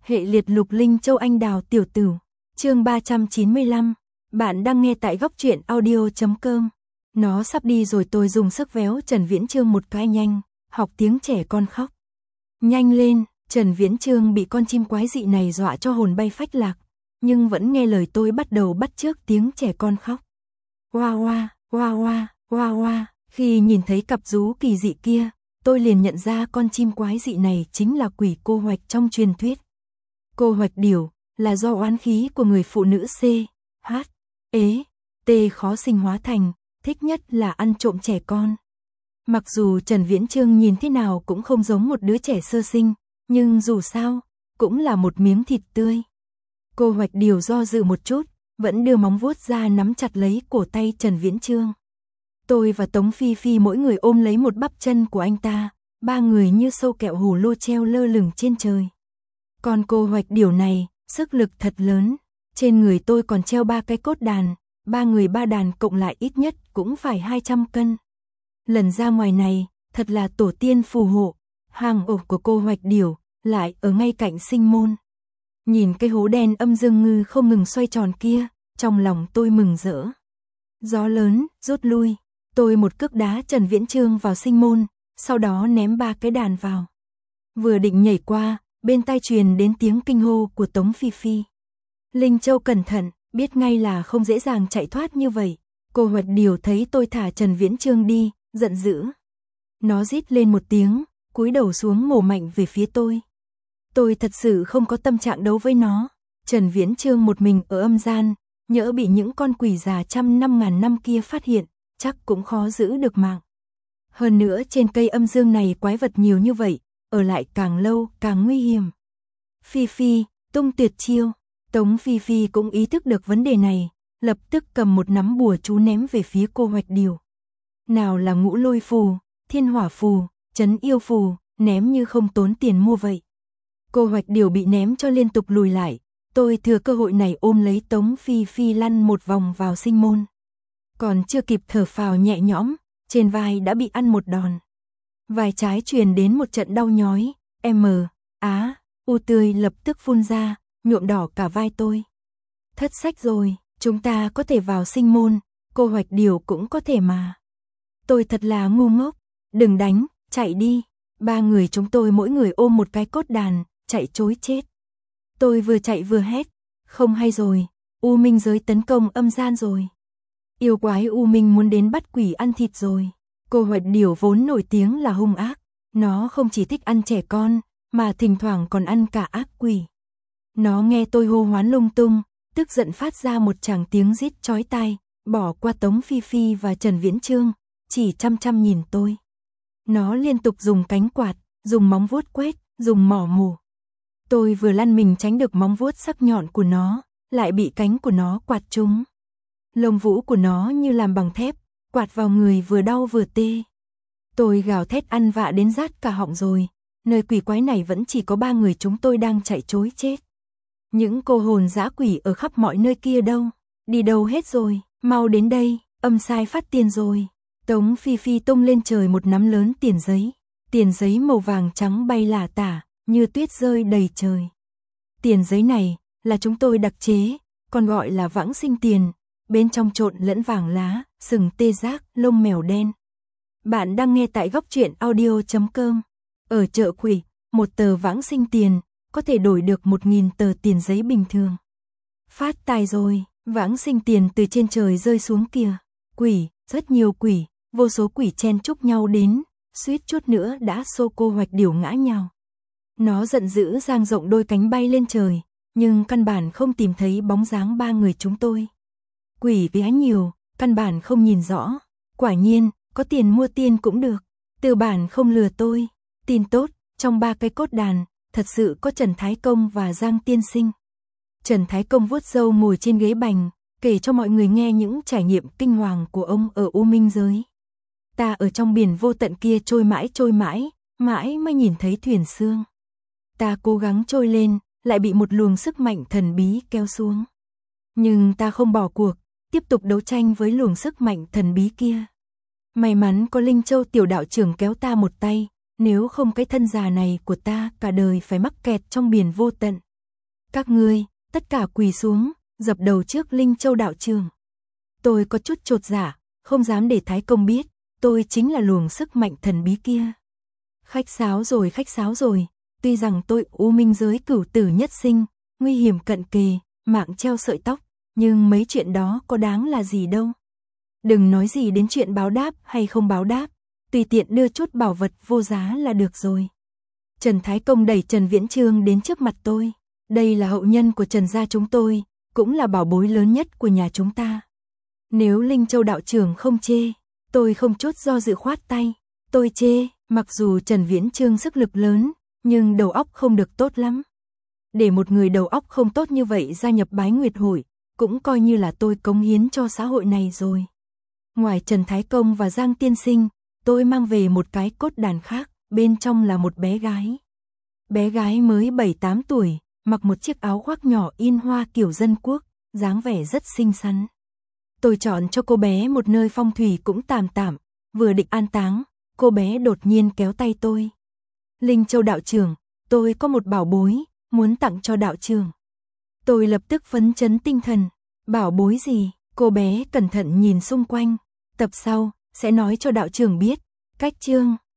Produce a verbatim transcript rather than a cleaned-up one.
Hệ liệt lục linh châu anh đào tiểu tử. Chương ba trăm chín mươi lăm. Bạn đang nghe tại góc truyện audio chấm com. Nó sắp đi rồi, tôi dùng sức véo Trần Viễn Chương một cái. Nhanh, học tiếng trẻ con khóc. Nhanh lên. Trần Viễn Chương bị con chim quái dị này dọa cho hồn bay phách lạc, nhưng vẫn nghe lời tôi bắt đầu bắt chước tiếng trẻ con khóc. Oa oa, oa oa, oa oa. Khi nhìn thấy cặp rú kỳ dị kia, tôi liền nhận ra con chim quái dị này chính là quỷ cô hoạch trong truyền thuyết. Cô hoạch điểu là do oán khí của người phụ nữ C, H, ế, T khó sinh hóa thành, thích nhất là ăn trộm trẻ con. Mặc dù Trần Viễn Chương nhìn thế nào cũng không giống một đứa trẻ sơ sinh, nhưng dù sao, cũng là một miếng thịt tươi. Cô hoạch điểu do dự một chút, vẫn đưa móng vuốt ra nắm chặt lấy cổ tay Trần Viễn Chương. Tôi và Tống Phi Phi mỗi người ôm lấy một bắp chân của anh ta, ba người như sâu kẹo hù lô treo lơ lửng trên trời. Còn cô hoạch điểu này, sức lực thật lớn, trên người tôi còn treo ba cái cốt đàn, ba người ba đàn cộng lại ít nhất cũng phải hai trăm cân. Lần ra ngoài này, thật là tổ tiên phù hộ, hang ổ của cô hoạch điểu lại ở ngay cạnh sinh môn. Nhìn cái hố đen âm dương ngư không ngừng xoay tròn kia, trong lòng tôi mừng rỡ. Gió lớn, rút lui, tôi một cước đá Trần Viễn Chương vào sinh môn, sau đó ném ba cái đàn vào. Vừa định nhảy qua, bên tai truyền đến tiếng kinh hô của Tống Phi Phi. Linh Châu cẩn thận, biết ngay là không dễ dàng chạy thoát như vậy. Cô hoạch điểu thấy tôi thả Trần Viễn Chương đi, giận dữ. Nó rít lên một tiếng, cúi đầu xuống mổ mạnh về phía tôi. Tôi thật sự không có tâm trạng đấu với nó. Trần Viễn Chương một mình ở âm gian, nhỡ bị những con quỷ già trăm năm ngàn năm kia phát hiện, chắc cũng khó giữ được mạng. Hơn nữa trên cây âm dương này quái vật nhiều như vậy, ở lại càng lâu càng nguy hiểm. Phi Phi, tung tuyệt chiêu. Tống Phi Phi cũng ý thức được vấn đề này, lập tức cầm một nắm bùa chú ném về phía cô hoạch điểu. Nào là ngũ lôi phù, thiên hỏa phù, trấn yêu phù, ném như không tốn tiền mua vậy. Cô hoạch điểu bị ném cho liên tục lùi lại, tôi thừa cơ hội này ôm lấy Tống Phi Phi lăn một vòng vào sinh môn. Còn chưa kịp thở phào nhẹ nhõm, trên vai đã bị ăn một đòn. Vai trái truyền đến một trận đau nhói, M, á, u tươi lập tức phun ra, nhuộm đỏ cả vai tôi. Thất sách rồi, chúng ta có thể vào sinh môn, cô hoạch điểu cũng có thể mà. Tôi thật là ngu ngốc, đừng đánh, chạy đi. Ba người chúng tôi mỗi người ôm một cái cốt đàn, chạy trối chết. Tôi vừa chạy vừa hét, không hay rồi, U Minh giới tấn công âm gian rồi. Yêu quái U Minh muốn đến bắt quỷ ăn thịt rồi. Cô hoạch điểu vốn nổi tiếng là hung ác, nó không chỉ thích ăn trẻ con, mà thỉnh thoảng còn ăn cả ác quỷ. Nó nghe tôi hô hoán lung tung, tức giận phát ra một tràng tiếng rít chói tai, bỏ qua Tống Phi Phi và Trần Viễn Chương, chỉ chăm chăm nhìn tôi. Nó liên tục dùng cánh quạt, dùng móng vuốt quét, dùng mỏ mù. Tôi vừa lăn mình tránh được móng vuốt sắc nhọn của nó, lại bị cánh của nó quạt trúng. Lông vũ của nó như làm bằng thép, quạt vào người vừa đau vừa tê. Tôi gào thét ăn vạ đến rát cả họng rồi, nơi quỷ quái này vẫn chỉ có ba người chúng tôi đang chạy trối chết. Những cô hồn dã quỷ ở khắp mọi nơi kia đâu, đi đâu hết rồi, mau đến đây, âm sai phát tiền rồi. Tống Phi Phi tung lên trời một nắm lớn tiền giấy, tiền giấy màu vàng trắng bay lả tả, như tuyết rơi đầy trời. Tiền giấy này là chúng tôi đặc chế, còn gọi là vãng sinh tiền, bên trong trộn lẫn vàng lá, sừng tê giác, lông mèo đen. Bạn đang nghe tại góc truyện audio chấm com. Ở chợ quỷ, một tờ vãng sinh tiền có thể đổi được một nghìn tờ tiền giấy bình thường. Phát tài rồi, vãng sinh tiền từ trên trời rơi xuống kìa. Quỷ, rất nhiều quỷ, vô số quỷ chen chúc nhau đến, suýt chút nữa đã xô cô hoạch điểu ngã nhào. Nó giận dữ dang rộng đôi cánh bay lên trời, nhưng căn bản không tìm thấy bóng dáng ba người chúng tôi. Quỷ quá nhiều, căn bản không nhìn rõ. Quả nhiên, có tiền mua tiên cũng được. Từ bản không lừa tôi. Tin tốt, trong ba cái cốt đàn, thật sự có Trần Thái Công và Giang Tiên Sinh. Trần Thái Công vuốt râu ngồi trên ghế bành, kể cho mọi người nghe những trải nghiệm kinh hoàng của ông ở U Minh giới. Ta ở trong biển vô tận kia trôi mãi trôi mãi, mãi mới nhìn thấy thuyền xương. Ta cố gắng trôi lên, lại bị một luồng sức mạnh thần bí kéo xuống. Nhưng ta không bỏ cuộc, tiếp tục đấu tranh với luồng sức mạnh thần bí kia. May mắn có Linh Châu tiểu đạo trưởng kéo ta một tay, nếu không cái thân già này của ta cả đời phải mắc kẹt trong biển vô tận, Các ngươi, tất cả quỳ xuống, dập đầu trước Linh Châu đạo trưởng. Tôi có chút chột dạ, không dám để Thái Công biết, tôi chính là luồng sức mạnh thần bí kia. Khách sáo rồi khách sáo rồi, tuy rằng tôi u minh giới cửu tử nhất sinh, nguy hiểm cận kề, mạng treo sợi tóc, nhưng mấy chuyện đó có đáng là gì đâu. Đừng nói gì đến chuyện báo đáp hay không báo đáp, tùy tiện đưa chút bảo vật vô giá là được rồi. Trần Thái Công đẩy Trần Viễn Chương đến trước mặt tôi. Đây là hậu nhân của Trần gia chúng tôi, cũng là bảo bối lớn nhất của nhà chúng ta. Nếu Linh Châu đạo trưởng không chê, tôi không chút do dự khoát tay. Tôi chê, mặc dù Trần Viễn Chương sức lực lớn, nhưng đầu óc không được tốt lắm. Để một người đầu óc không tốt như vậy gia nhập Bái Nguyệt Hội, cũng coi như là tôi cống hiến cho xã hội này rồi. Ngoài Trần Thái Công và Giang Tiên Sinh, tôi mang về một cái cốt đàn khác, bên trong là một bé gái. Bé gái mới bảy tám tuổi, mặc một chiếc áo khoác nhỏ in hoa kiểu dân quốc, dáng vẻ rất xinh xắn. Tôi chọn cho cô bé một nơi phong thủy cũng tạm tạm, vừa định an táng, cô bé đột nhiên kéo tay tôi. Linh Châu đạo trưởng, tôi có một bảo bối, muốn tặng cho đạo trưởng. Tôi lập tức phấn chấn tinh thần. Bảo bối gì? Cô bé cẩn thận nhìn xung quanh. Tập sau, sẽ nói cho đạo trưởng biết. Cách chương